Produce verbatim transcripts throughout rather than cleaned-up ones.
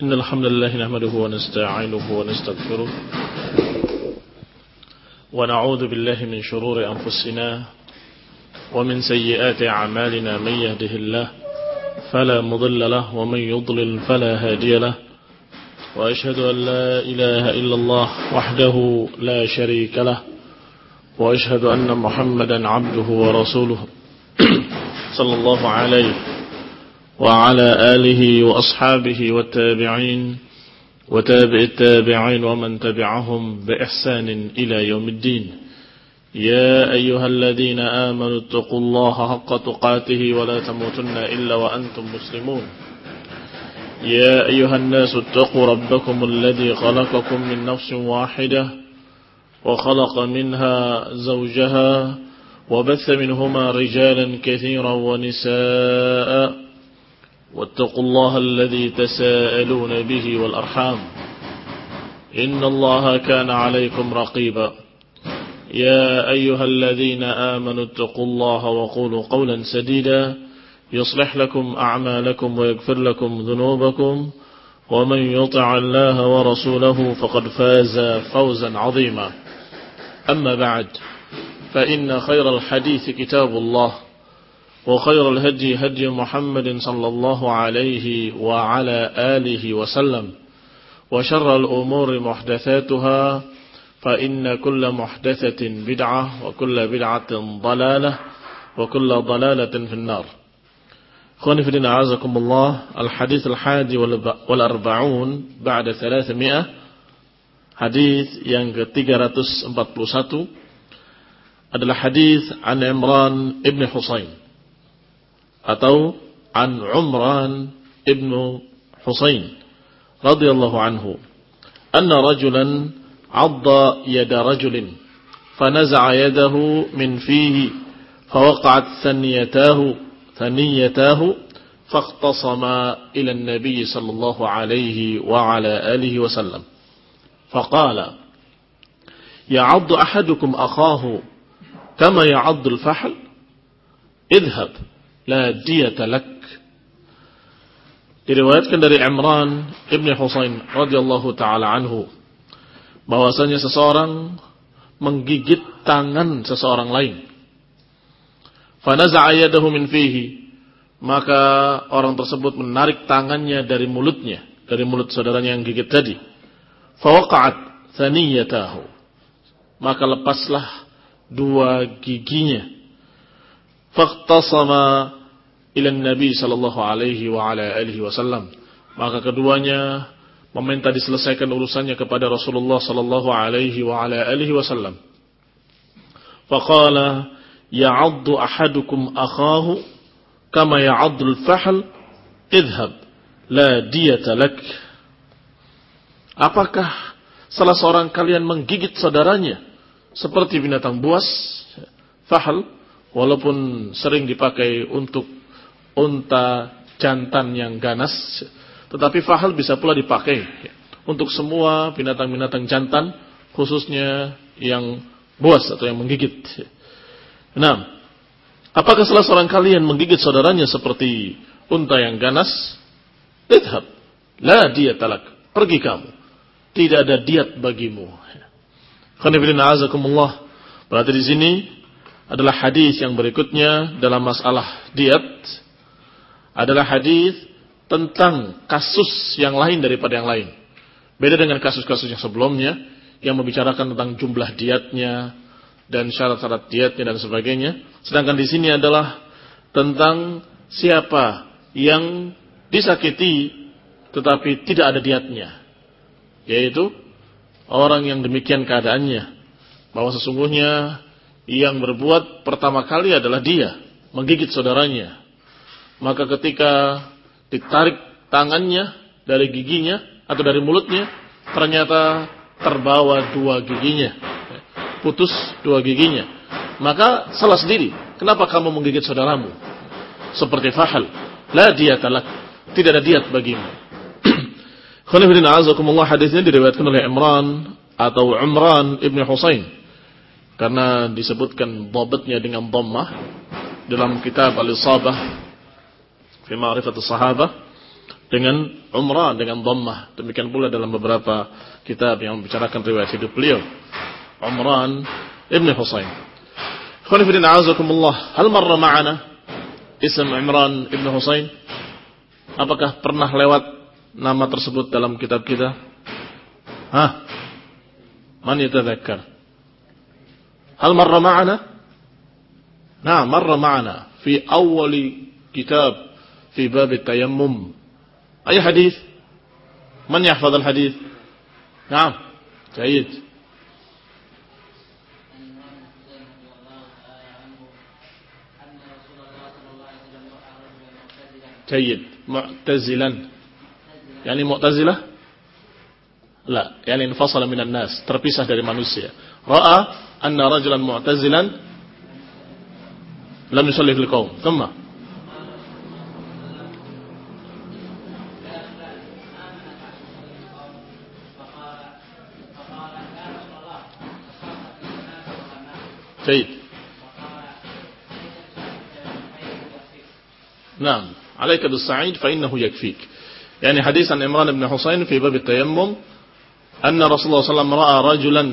إن الحمد لله نحمده ونستعينه ونستغفره ونعوذ بالله من شرور أنفسنا ومن سيئات أعمالنا. من يهده الله فلا مضل له ومن يضلل فلا هادي له، وأشهد أن لا إله إلا الله وحده لا شريك له، وأشهد أن محمدا عبده ورسوله صلى الله عليه وعلى آله وأصحابه والتابعين وتابع التابعين ومن تبعهم بإحسان إلى يوم الدين. يا أيها الذين آمنوا اتقوا الله حق تقاته ولا تموتن إلا وأنتم مسلمون. يا أيها الناس اتقوا ربكم الذي خلقكم من نفس واحدة وخلق منها زوجها وبث منهما رجالا كثيرا ونساء، واتقوا الله الذي تساءلون به والأرحام إن الله كان عليكم رقيبا. يا أيها الذين آمنوا اتقوا الله وقولوا قولا سديدا يصلح لكم أعمالكم ويغفر لكم ذنوبكم، ومن يطع الله ورسوله فقد فاز فوزا عظيما. أما بعد، فإن خير الحديث كتاب الله، وخير الهدي هدي محمد صلى الله عليه وعلى آله وسلم، وشر الأمور محدثاتها، فإن كل محدثة بدعة وكل بدعة ضلالة وكل ضلالة في النار. Ikhwani fillah a'azakumullah. Al-hadits al-hadi wal arba'un ba'da thalathmi'ah. Hadis yang ke tiga ratus empat puluh satu adalah hadis an Imran ibn Husain atau an Umran ibn Husain radhiyallahu anhu anna rajulan 'adda yada rajulin fanaza'a yadahu min fihi fawaqa'at thaniyatahu ثنيته فاختصم إلى النبي صلى الله عليه وعلى آله وسلم فقال يعض أحدكم أخاه كما يعض الفحل اذهب لا دية لك. Diriwayatkan dari Imran ibn Husain radhiyallahu taala anhu bahwasanya seseorang menggigit tangan seseorang lain. Fanaza'a yadahu min fihi, maka orang tersebut menarik tangannya dari mulutnya, dari mulut saudaranya yang gigit tadi. Fawaqa'at thaniyatahu, maka lepaslah dua giginya. Faqtasama ila Nabi sallallahu alaihi wa ala alihi wasallam, maka keduanya meminta diselesaikan urusannya kepada Rasulullah sallallahu alaihi wa ala alihi wasallam. Faqala ya'addu ahadukum akhahu kama ya'addu al-fahl idhhab la diyata lak. Apakah salah seorang kalian menggigit saudaranya seperti binatang buas? Fahl walaupun sering dipakai untuk unta jantan yang ganas, tetapi fahl bisa pula dipakai untuk semua binatang-binatang jantan, khususnya yang buas atau yang menggigit. Nah, apakah salah seorang kalian menggigit saudaranya seperti unta yang ganas? Idhab, la diyata lak. Pergi kamu, tidak ada diat bagimu. Khonifidina azakumullah. Berarti di sini adalah hadis yang berikutnya dalam masalah diat, adalah hadis tentang kasus yang lain daripada yang lain. Beda dengan kasus-kasus yang sebelumnya yang membicarakan tentang jumlah diatnya dan syarat-syarat diatnya dan sebagainya. Sedangkan di sini adalah tentang siapa yang disakiti tetapi tidak ada diatnya, yaitu orang yang demikian keadaannya, bahwa sesungguhnya yang berbuat pertama kali adalah dia menggigit saudaranya. Maka ketika ditarik tangannya dari giginya atau dari mulutnya, ternyata terbawa dua giginya, putus dua giginya, maka salah sendiri. Kenapa kamu menggigit saudaramu? Seperti fahl, la diyata lak, tidak ada diat bagimu. Khonifidina azakumullah. Hadisnya diriwayatkan oleh Imran atau Umran ibn Husain, karena disebutkan dhabatnya dengan dhammah dalam kitab Al-Isabah fi Ma'rifatus Sahabah. dengan Umran dengan dhammah. Demikian pula dalam beberapa kitab yang membicarakan riwayat hidup beliau. Umran ibn Husain. Ikhwan fillah a'azakumullah, hal marra ma'ana ism Imran ibn Husain? Apakah pernah lewat nama tersebut dalam kitab kita? Hah? Man yatadhakkar? Hal marra ma'ana? Nah, marra ma'ana fi awwali kitab fi bab at-tayammum. Ay hadis? Man yahfaz al-hadis? Naam. Jayyid. جيد معتزلا يعني معتزلة لا يعني انفصل من الناس terpisah dari manusia رأى أن رجلا معتزلا لم يصلي في القوم ثم جيد نعم عليك بالصعيد فإنه يكفيك. يعني حديث عن عمران بن حسين في باب التيمم أن رسول الله صلى الله عليه وسلم رأى رجلا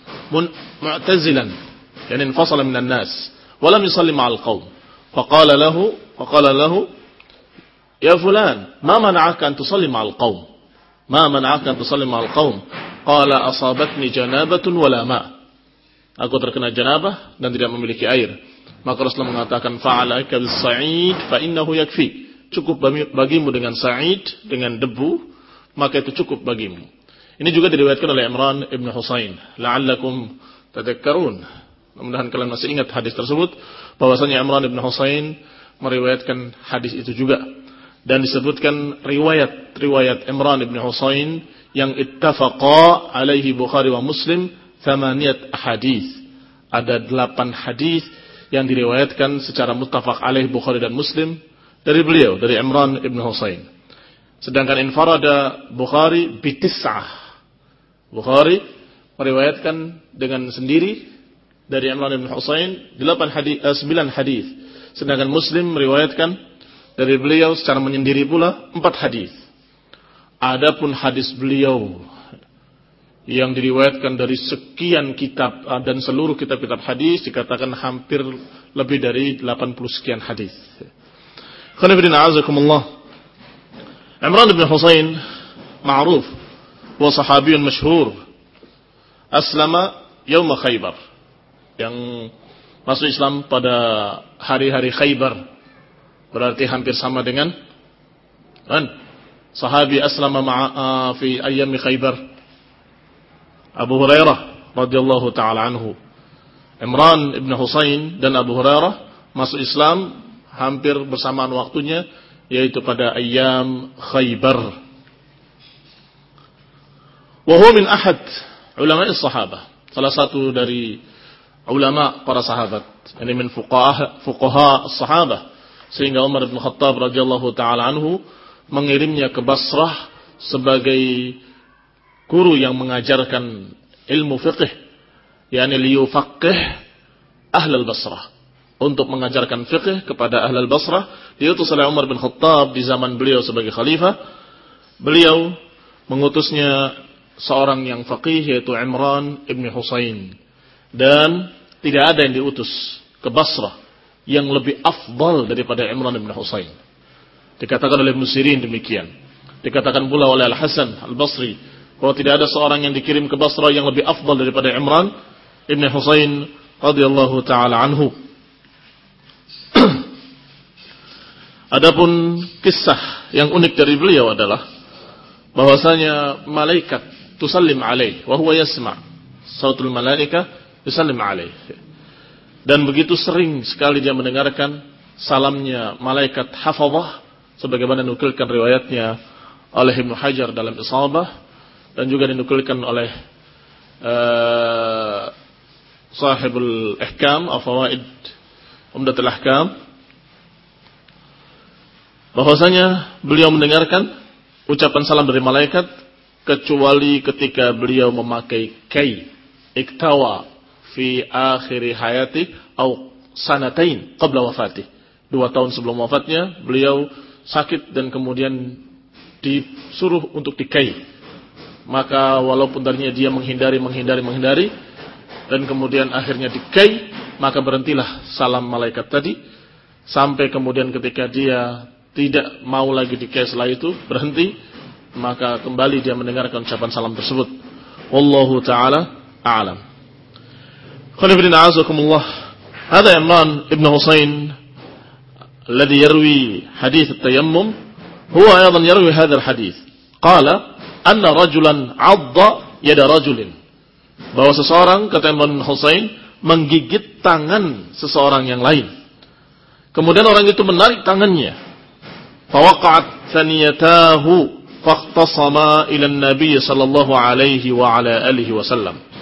معتزلا يعني انفصل من الناس ولم يصلي مع القوم فقال له فقال له يا فلان ما منعك أن تصلي مع القوم ما منعك أن تصلي مع القوم قال أصابتني جنابة ولا ماء. Aku terkena janabah dan tidak memiliki air. Maka Rasulullah mengatakan fa'alaika bis-sa'id fa innahu yakfi. Cukup bagimu dengan sa'id, dengan debu, maka itu cukup bagimu. Ini juga diriwayatkan oleh Imran ibn Husain. La'allakum tadhakkarun. Mudah-mudahan kalian masih ingat hadis tersebut, bahwasanya Imran ibn Husain meriwayatkan hadis itu juga. Dan disebutkan riwayat-riwayat Imran ibn Husain yang ittafaqa alaihi Bukhari wa Muslim thamaniyat hadis. Ada delapan hadis yang diriwayatkan secara muttafaq alaih Bukhari dan Muslim dari beliau, dari Imran ibn Husain. Sedangkan infarada Bukhari bitis'ah. Bukhari meriwayatkan dengan sendiri dari Imran ibn Husain delapan hadis, eh, sembilan hadis. Sedangkan Muslim meriwayatkan dari beliau secara menyendiri pula empat hadis. Adapun hadis beliau yang diriwayatkan dari sekian kitab dan seluruh kitab-kitab hadis dikatakan hampir lebih dari delapan puluh sekian hadis. Khonifidin a'azakumullah. Imran ibn Husain ma'ruf wa sahabiyun masyhur. Aslama yawma Khaybar. Yang masuk Islam pada hari-hari Khaybar. Berarti hampir sama dengan kan? Sahabi aslama ma'a fi ayyami Khaybar. Abu Hurairah radhiyallahu taala anhu. Imran ibn Husain dan Abu Hurairah masuk Islam hampir bersamaan waktunya, yaitu pada ayyam Khaybar. Wa huwa min ahad ulama as-sahabah, salah satu dari ulama para sahabat, ini min fuqaha fuqaha as-sahabah, sehingga Umar bin Khattab radhiyallahu taala anhu mengirimnya ke Basrah sebagai guru yang mengajarkan ilmu fiqh, yakni liyufaqih ahlul Basrah, untuk mengajarkan fiqh kepada ahlul Basrah. Diutus oleh Umar bin Khattab di zaman beliau sebagai khalifah. Beliau mengutusnya seorang yang faqih, yaitu Imran ibn Husain, dan tidak ada yang diutus ke Basrah yang lebih afdal daripada Imran ibn Husain. Dikatakan oleh Ibnu Sirin demikian. Dikatakan pula oleh Al-Hasan Al-Basri bahwa tidak ada seorang yang dikirim ke Basrah yang lebih afdal daripada Imran ibn Husain radhiyallahu taala anhu. Adapun kisah yang unik dari beliau adalah bahwasanya malaikat tusallim alaih wa huwa yasma' sautul malaika tusallim alaih. Dan begitu sering sekali dia mendengarkan salamnya malaikat hafazah, sebagaimana dinukilkan riwayatnya oleh Ibnu Hajar dalam Isabah, dan juga dinukilkan oleh uh, Sahibul Ihkam atau Fawaid Umdatul Ahkam, bahwasanya beliau mendengarkan ucapan salam dari malaikat kecuali ketika beliau memakai kai iktawa fi akhir hayati atau sanatain qabla wafatih. Dua tahun sebelum wafatnya beliau sakit dan kemudian disuruh untuk dikai. Maka walaupun tadinya dia menghindari, menghindari, menghindari, dan kemudian akhirnya dikai, maka berhentilah salam malaikat tadi, sampai kemudian ketika dia tidak mau lagi dikai setelah itu, berhenti, maka kembali dia mendengarkan ucapan salam tersebut. Wallahu ta'ala a'lam. Khonibidin a'azakumullah. Hada Imran ibn Husain الذي يروي حديث التيمم هو أيضا يروي هذا الحديث قال أن رجلا عض يد رجل, bahwa seseorang, kata Imran Husain, menggigit tangan seseorang yang lain. Kemudian orang itu menarik tangannya. فوقعت ثنيتاه فاختصما إلى النبي صلى الله عليه وعلى آله وسلم.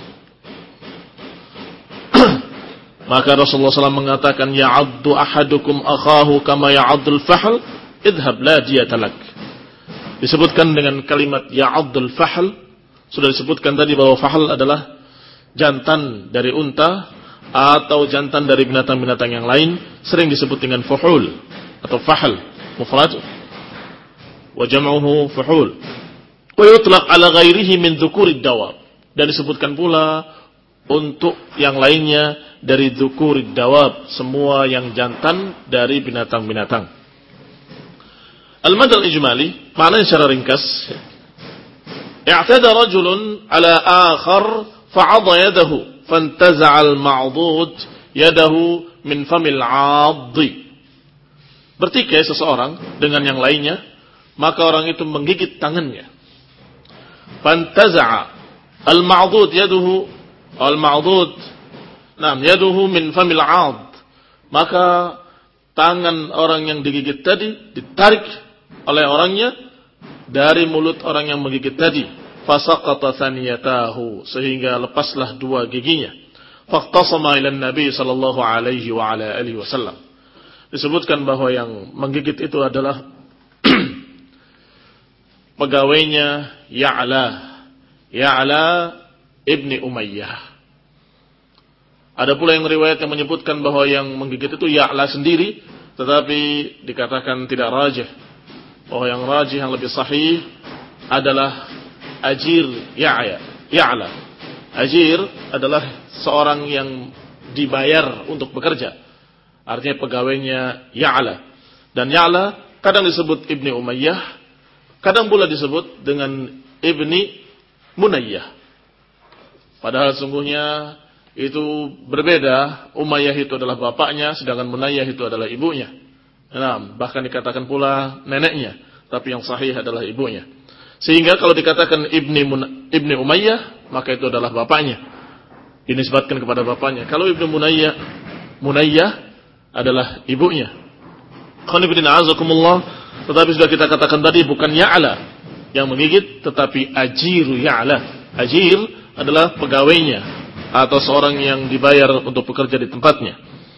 Maka Rasulullah shallallahu alaihi wasallam mengatakan, ya'addu ahadukum akhahu kama ya'addul fahl, idhab la diyata lak. Disebutkan dengan kalimat ya'addul fahl. Sudah disebutkan tadi bahwa fahl adalah jantan dari unta atau jantan dari binatang-binatang yang lain, sering disebut dengan fuhul atau fahl, mufrad wa jam'uhu fuhul. Wa yutlaq ala ghairihi min dhukurid dawab. Dan disebutkan pula untuk yang lainnya dari dzukurid dawab, semua yang jantan dari binatang-binatang. Al-mad al-ijmali, maknanya secara ringkas, i'tada rajulun ala akhar fa'adha yadahu fantaza'a al-ma'dud yadahu min famil 'addi. Bertikai seseorang dengan yang lainnya, maka orang itu menggigit tangannya. Fantaza'a al-ma'dud yaduhu al-ma'dud Nam yaduhu min famil 'ad. Maka tangan orang yang digigit tadi ditarik oleh orangnya dari mulut orang yang menggigit tadi. Fasaqata thaniyatahu, sehingga lepaslah dua giginya. Faqtasama ila Nabi sallallahu alaihi wa ala alihi wasallam. Disebutkan bahwa yang menggigit itu adalah pegawainya Ya'la. Ya'la ibni Umayyah. Ada pula yang riwayat yang menyebutkan bahwa yang menggigit itu Ya'la sendiri, tetapi dikatakan tidak rajih. Bahwa yang rajih, yang lebih sahih adalah Ajir Ya'ya, Ya'la. Ajir adalah seorang yang dibayar untuk bekerja. Artinya pegawainya Ya'la. Dan Ya'la kadang disebut Ibni Umayyah, kadang pula disebut dengan Ibni Munayyah. Padahal sungguhnya itu berbeda. Umayyah itu adalah bapaknya, sedangkan Munayyah itu adalah ibunya. Nah, bahkan dikatakan pula neneknya, tapi yang sahih adalah ibunya. Sehingga kalau dikatakan Ibni Mun- Ibni Umayyah, maka itu adalah bapaknya, dinisbatkan kepada bapaknya. Kalau Ibni Munayyah, Munayyah adalah ibunya. Khonibidin a'azakumullah. Tetapi sudah kita katakan tadi, bukan Ya'la yang menggigit, tetapi Ajir Ya'la. Ajir adalah pegawainya atau seorang yang dibayar untuk bekerja di tempatnya.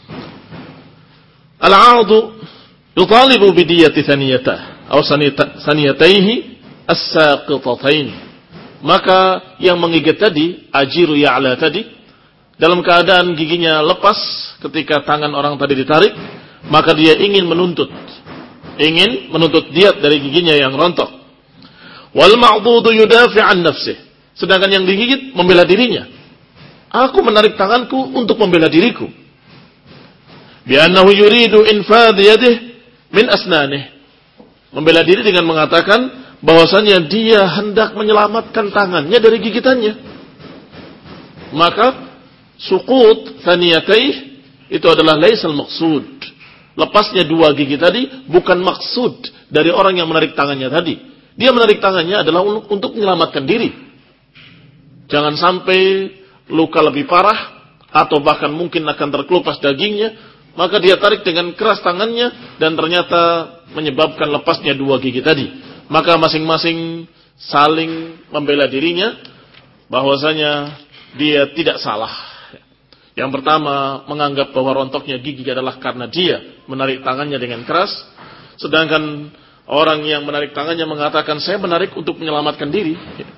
Al-'adu yutalibu bidiyati thaniyatah atau saniyataihi as-saqitatain. Maka yang menggigit tadi, Ajiru Ya'la tadi, dalam keadaan giginya lepas ketika tangan orang tadi ditarik, maka dia ingin menuntut ingin menuntut diat dari giginya yang rontok. Wal ma'dudu yudafi' an nafsih. Sedangkan yang digigit membela dirinya. Aku menarik tanganku untuk membela diriku. Bi'annahu yuridu infadh yadihi min asnanih. Membela diri dengan mengatakan bahwasanya dia hendak menyelamatkan tangannya dari gigitannya. Maka suqut thaniyataih itu adalah laisal maqsud. Lepasnya dua gigi tadi bukan maksud dari orang yang menarik tangannya tadi. Dia menarik tangannya adalah untuk menyelamatkan diri. Jangan sampai luka lebih parah atau bahkan mungkin akan terkelupas dagingnya, maka dia tarik dengan keras tangannya dan ternyata menyebabkan lepasnya dua gigi tadi. Maka masing-masing saling membela dirinya bahwasanya dia tidak salah. Yang pertama menganggap bahwa rontoknya gigi adalah karena dia menarik tangannya dengan keras, sedangkan orang yang menarik tangannya mengatakan saya menarik untuk menyelamatkan diri.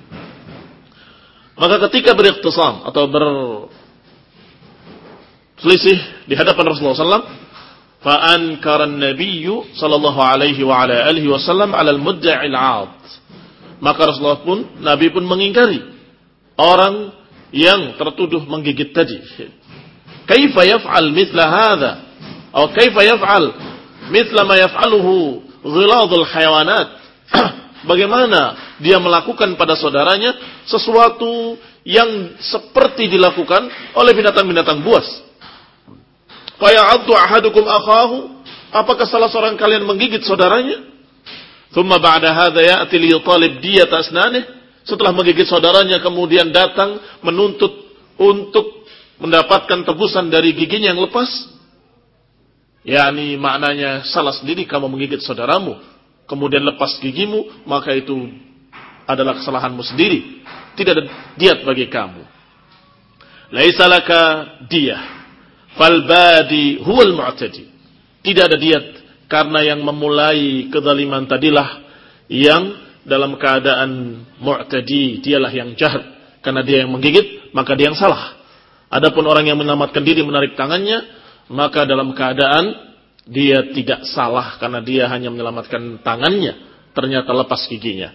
Maka ketika berikhtisam atau berselisih di hadapan Rasulullah sallallahu alaihi wasallam, fa ankara an-nabiy sallallahu alaihi wa ala alihi wasallam 'ala al-mudda'i al-'ad. Maka Rasulullah pun, Nabi pun mengingkari orang yang tertuduh menggigit tadi. Kaifa yaf'al mithla hadha? Atau kaifa yaf'al mithla ma yaf'aluhu ghiladul hayawanat? Bagaimana dia melakukan pada saudaranya sesuatu yang seperti dilakukan oleh binatang-binatang buas. Fa ya'addu ahadukum akhahu? Apakah salah seorang kalian menggigit saudaranya? Thumma ba'da hadha ya'ti li yutalib diyat asnanih. Setelah menggigit saudaranya kemudian datang menuntut untuk mendapatkan tebusan dari giginya yang lepas. yakni maknanya salah sendiri kamu menggigit saudaramu, kemudian lepas gigimu, maka itu adalah kesalahanmu sendiri. Tidak ada diat bagi kamu. Laisa laka diyah, fal badi huwal mu'tadi. Tidak ada diat karena yang memulai kezaliman tadilah yang dalam keadaan mu'tadi, dialah yang jahat. Karena dia yang menggigit, maka dia yang salah. Adapun orang yang menyelamatkan diri menarik tangannya, maka dalam keadaan dia tidak salah karena dia hanya menyelamatkan tangannya, ternyata lepas giginya.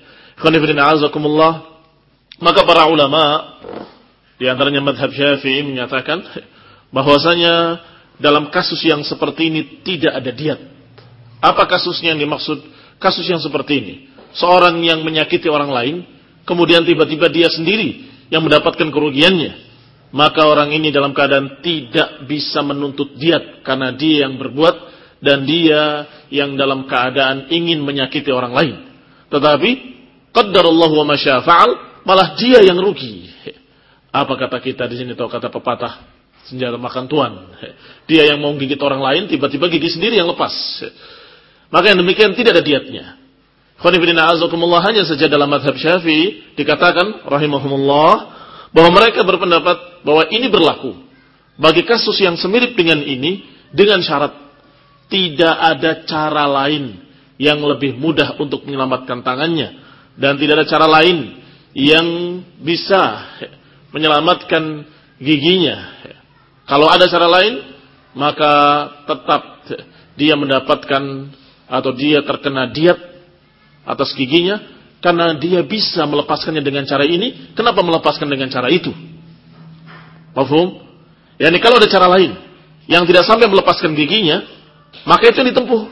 Maka para ulama di antaranya madhab Syafi'i menyatakan bahwasanya dalam kasus yang seperti ini tidak ada diat. Apa kasusnya yang dimaksud? Kasus yang seperti ini, seorang yang menyakiti orang lain, kemudian tiba-tiba dia sendiri yang mendapatkan kerugiannya, maka orang ini dalam keadaan tidak bisa menuntut diat karena dia yang berbuat dan dia yang dalam keadaan ingin menyakiti orang lain. Tetapi qaddarallahu wa ma syaa fa'al, malah dia yang rugi. Apa kata kita di sini, tahu kata pepatah, senjata makan tuan. Dia yang mau gigit orang lain, tiba-tiba gigi sendiri yang lepas. Maka yang demikian tidak ada diatnya. Khonifidina azakumullah, hanya saja dalam madhab Syafi'i dikatakan rahimahumullah bahwa mereka berpendapat bahwa ini berlaku bagi kasus yang semirip dengan ini dengan syarat tidak ada cara lain yang lebih mudah untuk menyelamatkan tangannya dan tidak ada cara lain yang bisa menyelamatkan giginya. Kalau ada cara lain, maka tetap dia mendapatkan atau dia terkena diat atas giginya karena dia bisa melepaskannya dengan cara ini. Kenapa melepaskan dengan cara itu? Paham? Yani kalau ada cara lain yang tidak sampai melepaskan giginya, maka itu yang ditempuh.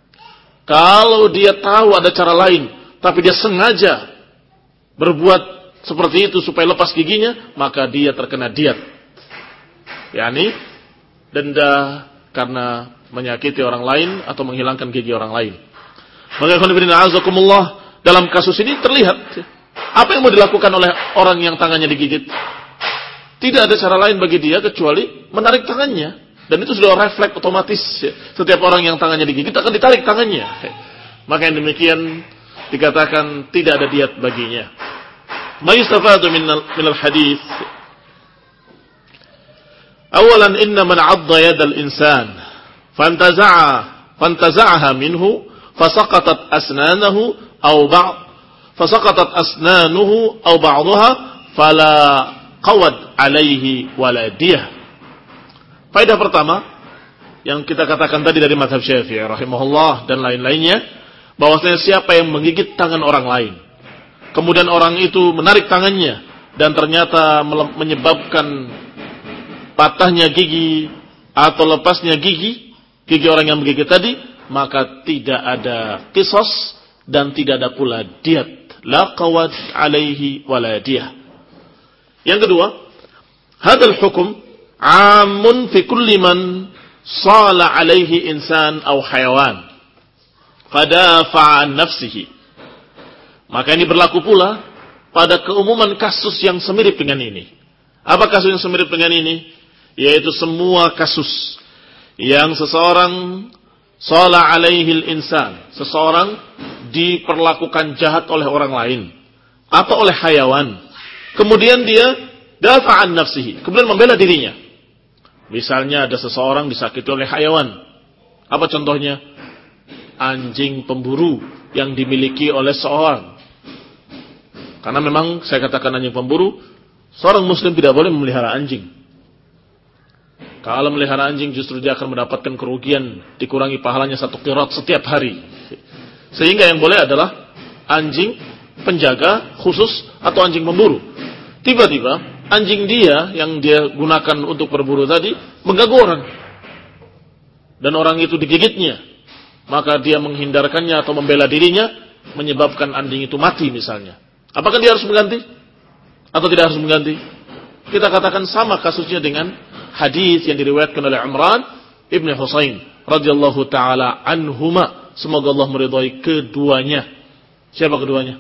Kalau dia tahu ada cara lain, tapi dia sengaja berbuat seperti itu supaya lepas giginya, maka dia terkena diat. Yani denda karena menyakiti orang lain atau menghilangkan gigi orang lain. Maka dalam kasus ini terlihat apa yang mau dilakukan oleh orang yang tangannya digigit. Tidak ada cara lain bagi dia kecuali menarik tangannya. Dan itu sudah refleks otomatis. Setiap orang yang tangannya digigit akan ditarik tangannya. Maka yang demikian dikatakan tidak ada diat baginya. Ma yustafadu minal hadis. Awalan inna man 'adda yadal insan fantaza'a fantaza'aha minhu fasaqatat asnanahu aw ba'd fasaqatat asnanuhu aw ba'daha fala qawad 'alaihi wala diyah. Faedah pertama yang kita katakan tadi dari mazhab Syafi'i rahimahullah dan lain-lainnya, bahwasanya siapa yang menggigit tangan orang lain, kemudian orang itu menarik tangannya dan ternyata menyebabkan patahnya gigi atau lepasnya gigi, gigi orang yang menggigit tadi, maka tidak ada qisas dan tidak ada pula diat. La qawad alaihi wala diyah. Yang kedua, hadzal hukum 'amun fi kulli man sala alaihi insan aw hayawan fadafa'a an nafsihi. Maka ini berlaku pula pada keumuman kasus yang semirip dengan ini. Apa kasus yang semirip dengan ini? Yaitu semua kasus yang seseorang sala alaihi insan, seseorang diperlakukan jahat oleh orang lain atau oleh hayawan, kemudian dia dafa'an nafsihi, kemudian membela dirinya. Misalnya ada seseorang disakiti oleh hayawan. Apa contohnya? Anjing pemburu yang dimiliki oleh seorang. Karena memang saya katakan anjing pemburu, seorang muslim tidak boleh memelihara anjing. Kalau melihara anjing justru dia akan mendapatkan kerugian, dikurangi pahalanya satu qirat setiap hari. Sehingga yang boleh adalah anjing penjaga khusus atau anjing pemburu. Tiba-tiba anjing dia yang dia gunakan untuk berburu tadi mengganggu orang. Dan orang itu digigitnya. Maka dia menghindarkannya atau membela dirinya, menyebabkan anjing itu mati misalnya. Apakah dia harus mengganti? Atau tidak harus mengganti? Kita katakan sama kasusnya dengan hadis yang diriwayatkan oleh Imran ibn Husain radhiyallahu taala anhuma, semoga Allah meridhai keduanya. Siapa keduanya?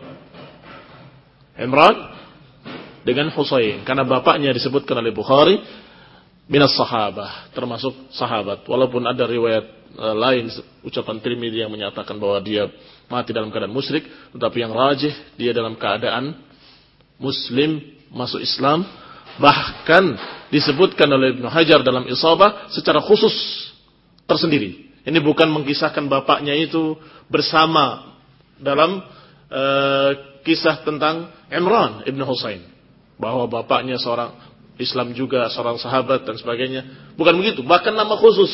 Imran dengan Husain, karena bapaknya disebutkan oleh Bukhari minas sahabah, termasuk sahabat. Walaupun ada riwayat e, lain ucapan Tirmidzi yang menyatakan bahwa dia mati dalam keadaan musyrik, tetapi yang rajih dia dalam keadaan muslim, masuk Islam. Bahkan disebutkan oleh Ibnu Hajar dalam Isabah secara khusus tersendiri. Ini bukan mengkisahkan bapaknya itu bersama dalam e, kisah tentang Imran ibn Husain, bahwa bapaknya seorang Islam juga, seorang sahabat dan sebagainya. Bukan begitu, bahkan nama khusus.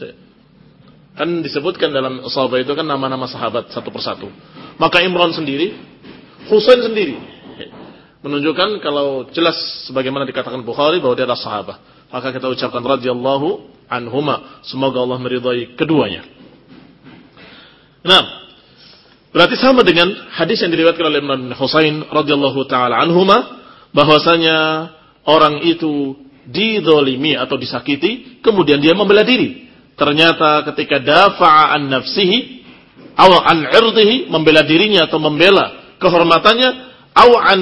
Kan disebutkan dalam Isabah itu kan nama-nama sahabat satu persatu. Maka Imran sendiri, Husain sendiri, menunjukkan kalau jelas sebagaimana dikatakan Bukhari bahwa dia adalah sahabat. Maka kita ucapkan radhiyallahu anhuma, semoga Allah meridhai keduanya. Nah, berarti sama dengan hadis yang diriwayatkan oleh Imran bin Husain radhiyallahu taala anhuma, bahwasanya orang itu dizalimi atau disakiti, kemudian dia membela diri. Ternyata ketika dafa'a an nafsihi aw an 'irdihi, membela dirinya atau membela kehormatannya, aw an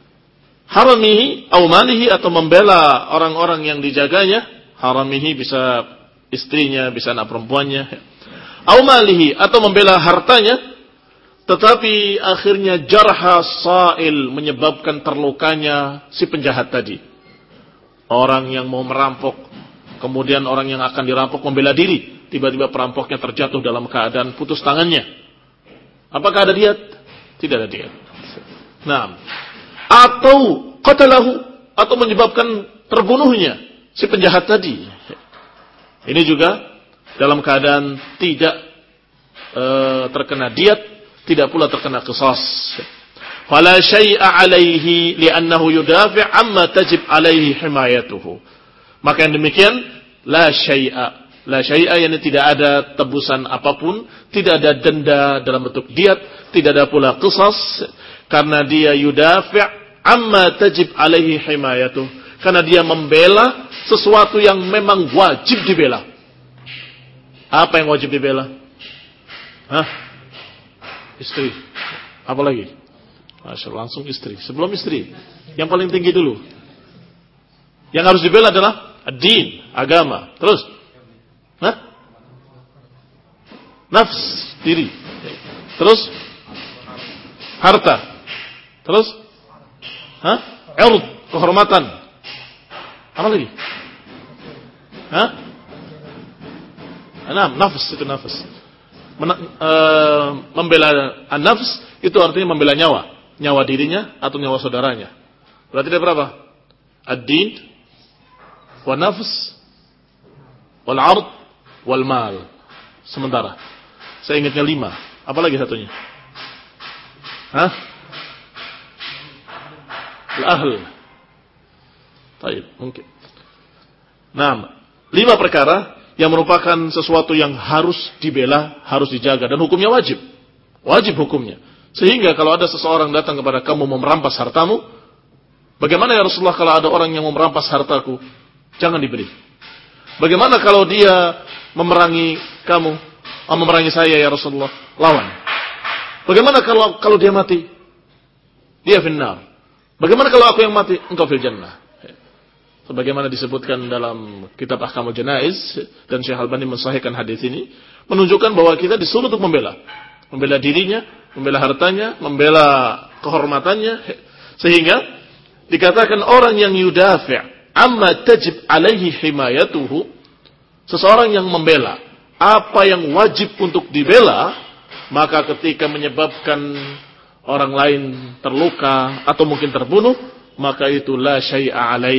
haramihi aw malihi, atau membela orang-orang yang dijaganya. Haramihi bisa istrinya, bisa anak perempuannya. Aw malihi, atau membela hartanya, tetapi akhirnya jarha sa'il, menyebabkan terlukanya si penjahat tadi. Orang yang mau merampok, kemudian orang yang akan dirampok membela diri, tiba-tiba perampoknya terjatuh dalam keadaan putus tangannya. Apakah ada diyat? Tidak ada diyat. Nah, atau qatalahu, atau menyebabkan terbunuhnya si penjahat tadi. Ini juga dalam keadaan tidak e, terkena diyat, tidak pula terkena qisas. Fala syai'a alaihi li'annahu yudafi' amma tajib alaihi himayatuhu. Maka yang demikian la syai'a, la syai'a yakni tidak ada tebusan apapun, tidak ada denda dalam bentuk diyat, tidak ada pula qisas, karena dia yudafi' amma tajib alaihi himayatuh, karena dia membela sesuatu yang memang wajib dibela. Apa yang wajib dibela? Hah? Istri. Apa lagi? Masya Allah, langsung istri. Sebelum istri, yang paling tinggi dulu. Yang harus dibela adalah ad-din, agama. Terus? Hah? Nafs, diri. Terus? Harta. Terus? Hah? Ird, kehormatan. Apa lagi? Hah? Nah, nafs itu nafs. Men, uh, membela an-nafs itu artinya membela nyawa, nyawa dirinya atau nyawa saudaranya. Berarti ada berapa? Ad-din, wa nafs, wal ard, wal mal. Sementara saya ingatnya lima. Apa lagi satunya? Hah? Al-ahl. Baik, mungkin. Nah, lima perkara yang merupakan sesuatu yang harus dibela, harus dijaga, dan hukumnya wajib. Wajib hukumnya. Sehingga kalau ada seseorang datang kepada kamu mau merampas hartamu, bagaimana ya Rasulullah kalau ada orang yang mau merampas hartaku? Jangan diberi. Bagaimana kalau dia memerangi kamu, oh, memerangi saya ya Rasulullah? Lawan. Bagaimana kalau kalau dia mati? Dia finnar. Bagaimana kalau aku yang mati? Engkau fil jannah. Sebagaimana disebutkan dalam kitab Ahkamul Janaiz, dan Syekh Albani mensahihkan hadis ini, menunjukkan bahwa kita disuruh untuk membela. Membela dirinya, membela hartanya, membela kehormatannya. Sehingga dikatakan orang yang yudafi' amma tajib alaihi himayatuhu, seseorang yang membela apa yang wajib untuk dibela, maka ketika menyebabkan orang lain terluka atau mungkin terbunuh, maka itu la syai'a alaihi,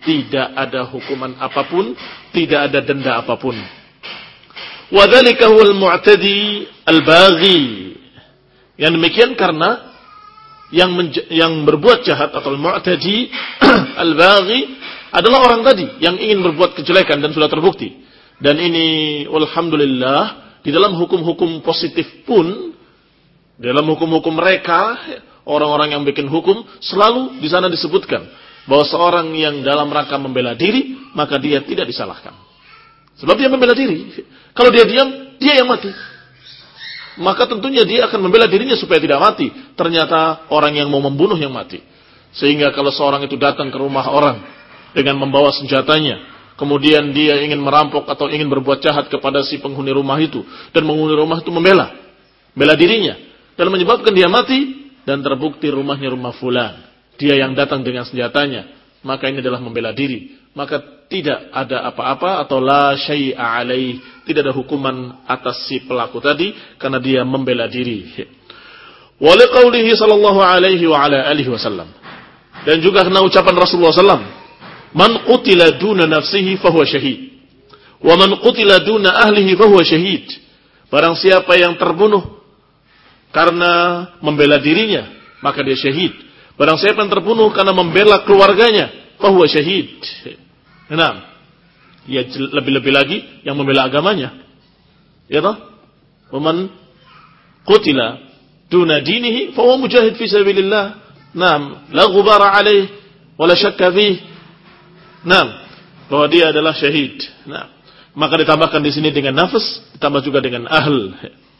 tidak ada hukuman apapun, tidak ada denda apapun. Wa dzalika huwal mu'tadi al-baghi. Yang demikian karena yang menj- yang berbuat jahat atau al-mu'tadi al-baghi adalah orang tadi yang ingin berbuat kejelekan dan sudah terbukti. Dan ini alhamdulillah di dalam hukum-hukum positif pun, dalam hukum-hukum mereka, orang-orang yang bikin hukum selalu di sana disebutkan bahwa seorang yang dalam rangka membela diri, maka dia tidak disalahkan. Sebab dia membela diri. Kalau dia diam, dia yang mati. Maka tentunya dia akan membela dirinya supaya tidak mati. Ternyata orang yang mau membunuh yang mati. Sehingga kalau seorang itu datang ke rumah orang dengan membawa senjatanya, kemudian dia ingin merampok atau ingin berbuat jahat kepada si penghuni rumah itu, dan penghuni rumah itu membela, bela dirinya, dan menyebabkan dia mati, dan terbukti rumahnya rumah fulan, dia yang datang dengan senjatanya, maka ini adalah membela diri. Maka tidak ada apa-apa atau la syai'a alaih, tidak ada hukuman atas si pelaku tadi karena dia membela diri. Wa liqaulihi sallallahu alaihi wa ala alihi wasallam. Dan juga karena ucapan Rasulullah sallallahu alaihi wasallam, man qutila duna nafsihi fahuwa syahid. Wa man qutila duna ahlihi fahuwa syahid. Barang siapa yang terbunuh karena membela dirinya, maka dia syahid. Barang siapa yang terbunuh karena membela keluarganya, fahuwa syahid. Nah, ya lebih-lebih lagi yang membela agamanya. Ya toh? Waman qutila duna dinihi fahuwa mujahid fi sabilillah. Naam, la ghubara alaih wala syakka fih. Naam, bahwa dia adalah syahid. Nah, maka ditambahkan di sini dengan nafas, ditambah juga dengan ahl.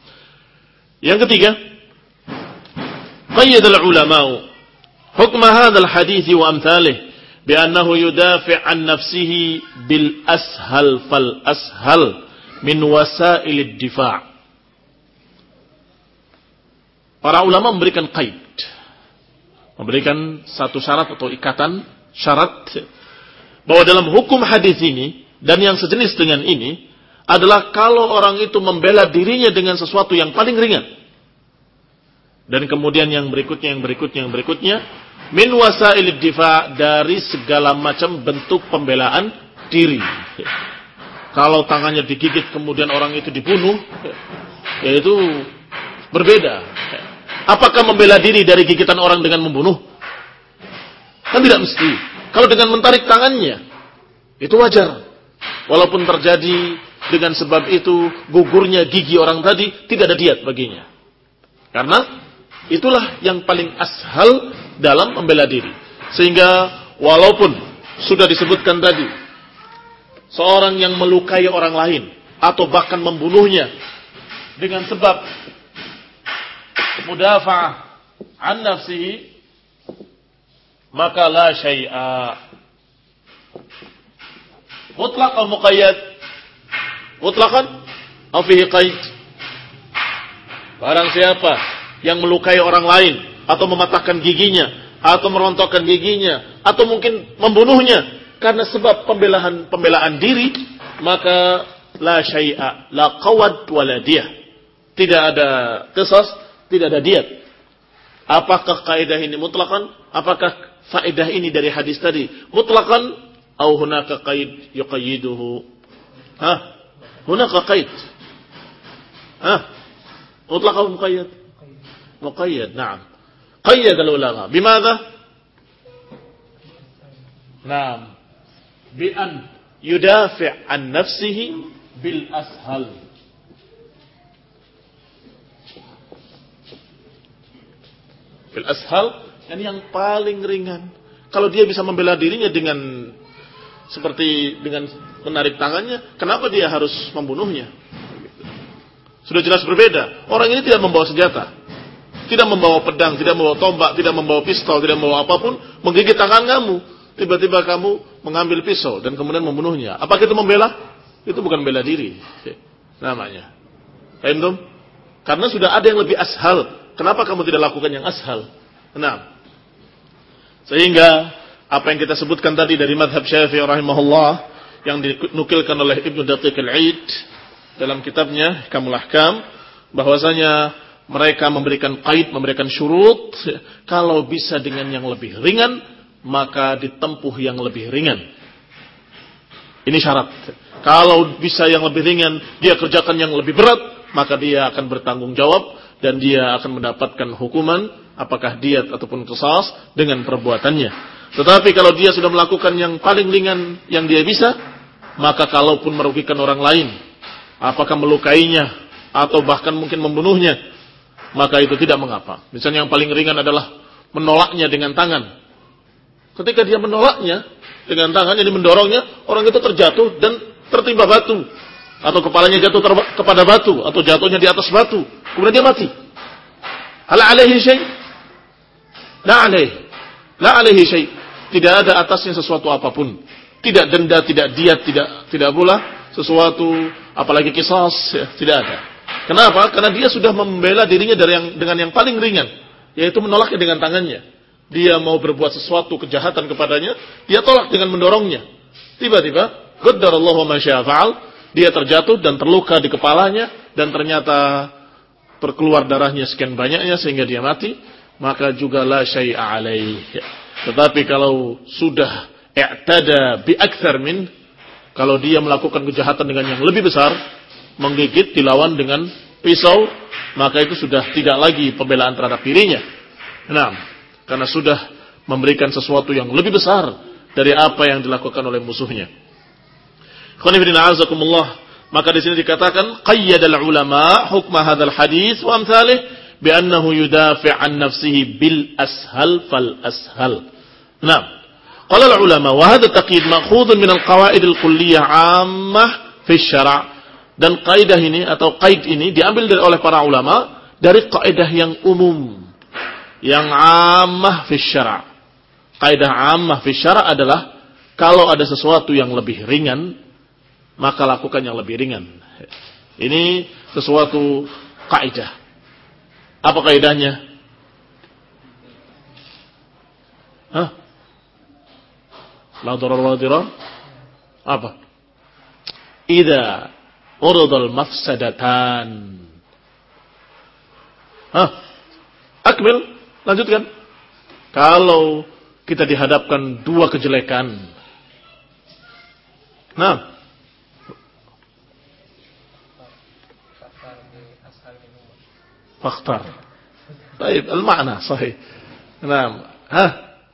Yang ketiga, qayyad al-ulama'u hukm hadha al-hadits wa amthalihi بأنه يدافع عن نفسه بالأسهل فالأسهل من وسائل الدفاع. Para ulama memberikan qaid, memberikan satu syarat atau ikatan syarat bahwa dalam hukum hadis ini dan yang sejenis dengan ini adalah kalau orang itu membela dirinya dengan sesuatu yang paling ringan, dan kemudian yang berikutnya, yang berikutnya, yang berikutnya, min wasailid difa, dari segala macam bentuk pembelaan diri. Kalau tangannya digigit kemudian orang itu dibunuh, yaitu berbeda. Apakah membela diri dari gigitan orang dengan membunuh? Kan tidak mesti. Kalau dengan mentarik tangannya, itu wajar. Walaupun terjadi dengan sebab itu gugurnya gigi orang tadi, tidak ada diat baginya. Karena itulah yang paling ashal dalam membela diri. Sehingga walaupun sudah disebutkan tadi, seorang yang melukai orang lain atau bahkan membunuhnya dengan sebab mudafa'ah an nafsihi, maka la syai'a. Mutlaq atau muqayyad? Mutlaqan atau fihi qaid? Barang siapa yang melukai orang lain atau mematahkan giginya atau merontokkan giginya atau mungkin membunuhnya karena sebab pembelaan pembelaan diri, maka la syai'a, la qawad wala diyah. Tidak ada qisas, tidak ada diat. Apakah kaidah ini mutlaqan? Apakah faedah ini dari hadis tadi mutlaqan atau hunaka qaid yuqayyiduhu? Ha? Hunaka qaid. Ha? Mutlaq atau muqayyad? Muqayyad, na'am. Qayyad al-ulama. Bimadha? Naam. Bi an yudafi' an nafsihi bil ashal. Bil ashal, yani yang paling ringan. Kalau dia bisa membela dirinya dengan seperti dengan menarik tangannya, kenapa dia harus membunuhnya? Sudah jelas berbeda. Orang ini tidak membawa senjata, tidak membawa pedang, tidak membawa tombak, tidak membawa pistol, tidak membawa apapun, menggigit tangan kamu. Tiba-tiba kamu mengambil pisau dan kemudian membunuhnya. Apakah itu membela? Itu bukan bela diri namanya. Paham tuh? Karena sudah ada yang lebih ashal. Kenapa kamu tidak lakukan yang ashal? Nah, sehingga apa yang kita sebutkan tadi dari mazhab Syafi'i rahimahullah yang dinukilkan oleh Ibnu Daqiq al-Aid dalam kitabnya Ihkamul Ahkam, bahwasanya mereka memberikan qaid, memberikan syurut, kalau bisa dengan yang lebih ringan maka ditempuh yang lebih ringan. Ini syarat. Kalau bisa yang lebih ringan, dia kerjakan yang lebih berat, maka dia akan bertanggung jawab dan dia akan mendapatkan hukuman, apakah diat ataupun qisas dengan perbuatannya. Tetapi kalau dia sudah melakukan yang paling ringan yang dia bisa, maka kalaupun merugikan orang lain, apakah melukainya atau bahkan mungkin membunuhnya, maka itu tidak mengapa. Misalnya yang paling ringan adalah menolaknya dengan tangan. Ketika dia menolaknya dengan tangan, jadi mendorongnya, orang itu terjatuh dan tertimpa batu, atau kepalanya jatuh ter- kepada batu, atau jatuhnya di atas batu, kemudian dia mati. Hal alaihi syai'? La alaihi. La alaihi syai'. Tidak ada atasnya sesuatu apapun. Tidak denda, tidak diat, tidak tidak pula sesuatu apalagi qisas, ya, tidak ada. Kenapa? Karena dia sudah membela dirinya dari yang dengan yang paling ringan, yaitu menolaknya dengan tangannya. Dia mau berbuat sesuatu kejahatan kepadanya, dia tolak dengan mendorongnya. Tiba-tiba, qaddarallahu ma syaa fa'al, dia terjatuh dan terluka di kepalanya dan ternyata terkeluar darahnya sekian banyaknya sehingga dia mati, maka juga la syai'a alaih. Tetapi kalau sudah i'tada bi aktsar min, kalau dia melakukan kejahatan dengan yang lebih besar, menggigit, dilawan dengan pisau, maka itu sudah tidak lagi pembelaan terhadap dirinya. Nah, karena sudah memberikan sesuatu yang lebih besar dari apa yang dilakukan oleh musuhnya. Maka di sini dikatakan qayyadal ulama hukma hadzal hadis wa amsalih bi annahu yudafi' an nafsihi bil ashal fal ashal. Nah, qala al ulama wa hadha taqyid ma'khudun min al qawaid al kulliyah 'ammah fi syara'. Dan kaidah ini atau qaid ini diambil dari oleh para ulama dari kaidah yang umum, yang ammah fi syara'. Kaidah ammah fi syara' adalah kalau ada sesuatu yang lebih ringan, maka lakukan yang lebih ringan. Ini sesuatu kaidah. Apa kaidahnya? Hah? La darar wa la dirar? Apa? Idza uridal mafsadatan. Hah? Akmil. Lanjutkan. Kalau kita dihadapkan dua kejelekan. Nah. Fakhtar. Baik, al-ma'na sahih. Nah, ha?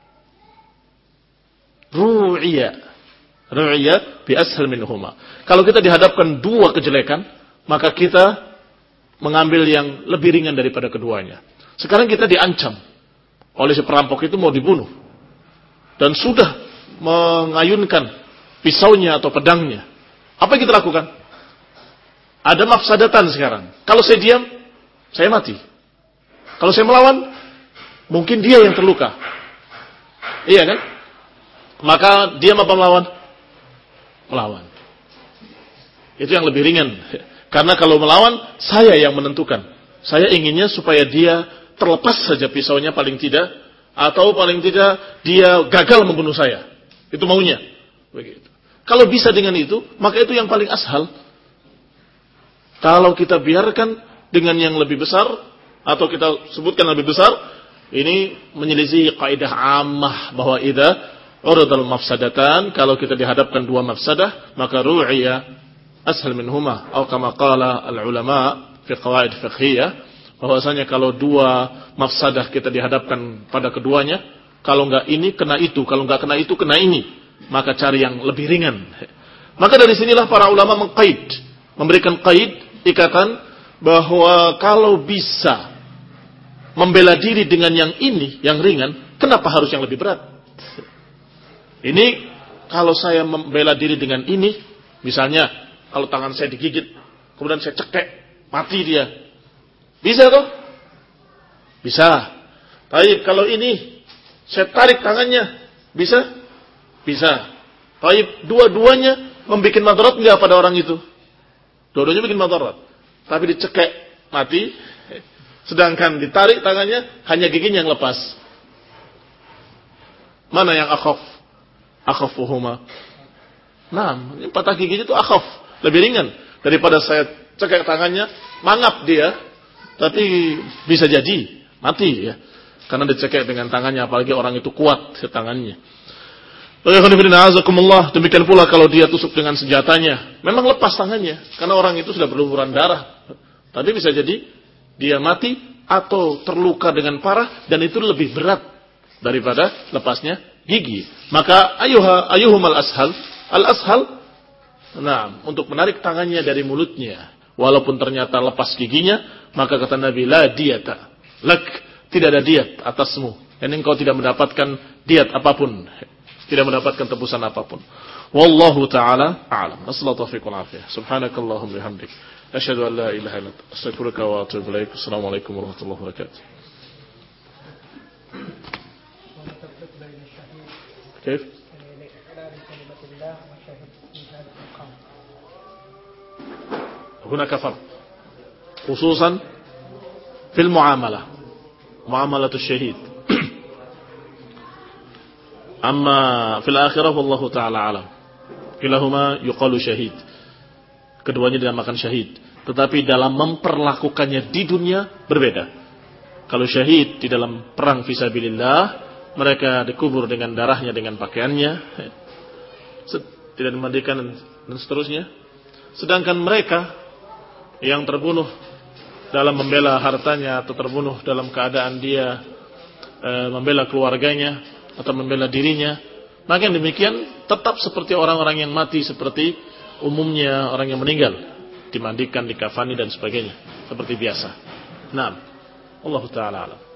Ru'ya. Ru'ya bi ashal minhuma. Kalau kita dihadapkan dua kejelekan, maka kita mengambil yang lebih ringan daripada keduanya. Sekarang kita diancam oleh si perampok itu mau dibunuh. Dan sudah mengayunkan pisaunya atau pedangnya. Apa yang kita lakukan? Ada mafsadatan sekarang. Kalau saya diam, saya mati. Kalau saya melawan, mungkin dia yang terluka. Iya kan? Maka diam apa melawan? Melawan. Itu yang lebih ringan. Karena kalau melawan, saya yang menentukan. Saya inginnya supaya dia terlepas saja pisaunya paling tidak, atau paling tidak dia gagal membunuh saya. Itu maunya. Begitu. Kalau bisa dengan itu, maka itu yang paling ashal. Kalau kita biarkan dengan yang lebih besar, atau kita sebutkan lebih besar, ini menyelisihi kaidah ammah bahwa idza uridal mafsadatan, kalau kita dihadapkan dua mafsadah, maka ru'ya ashal minhuma, atau kama qala al ulama fi qawaid fiqhiyah, bahwasanya kalau dua mafsadah kita dihadapkan pada keduanya, kalau enggak ini kena itu, kalau enggak kena itu kena ini, maka cari yang lebih ringan. Maka dari sinilah para ulama mengqaid, memberikan qaid, ikatan, bahwa kalau bisa membela diri dengan yang ini, yang ringan, kenapa harus yang lebih berat? Ini kalau saya membela diri dengan ini, misalnya kalau tangan saya digigit, kemudian saya cekek, mati dia. Bisa toh? Bisa. Baik, kalau ini saya tarik tangannya, bisa? Bisa. Baik, dua-duanya membuat madarat enggak pada orang itu? Dua-duanya bikin madarat. Tapi dicekek, mati. Sedangkan ditarik tangannya, hanya giginya yang lepas. Mana yang akhaf? Akhafuhuma. Nah, ini patah giginya itu akhaf, lebih ringan daripada saya cekek tangannya, mangap dia, tapi bisa jadi mati ya, karena dicekek dengan tangannya, apalagi orang itu kuat tangannya. Demikian pula kalau dia tusuk dengan senjatanya, memang lepas tangannya, karena orang itu sudah berlumuran darah. Tapi bisa jadi dia mati atau terluka dengan parah, dan itu lebih berat daripada lepasnya gigi. Maka ayuha ayuhumal ashal, al ashal, nah, untuk menarik tangannya dari mulutnya, walaupun ternyata lepas giginya, maka kata Nabi, la diyata lak, tidak ada diat atasmu, dan engkau tidak mendapatkan diat apapun, tidak mendapatkan tebusan apapun. Wallahu ta'ala a'lam. Nasallahu taufiq wal afiyah. Subhanakallahumma bihamdik, asyhadu an la ilaha illa anta, astaghfiruka wa atubu ilaik. Assalamualaikum warahmatullahi wabarakatuh. كيف؟ هناك فرق خصوصا في المعاملة، معاملة الشهيد. أما في الآخرة والله تعالى أعلم. Kilahuma yuqalu syahid. Keduanya dinamakan syahid, tetapi dalam memperlakukannya di dunia berbeda. Kalau syahid di dalam perang fisabilillah, mereka dikubur dengan darahnya, dengan pakaiannya, tidak dimandikan dan seterusnya. Sedangkan mereka yang terbunuh dalam membela hartanya, atau terbunuh dalam keadaan dia e, membela keluarganya atau membela dirinya, maka yang demikian tetap seperti orang-orang yang mati, seperti umumnya orang yang meninggal, dimandikan, dikafani dan sebagainya, seperti biasa. Naam, Allahu ta'ala alam.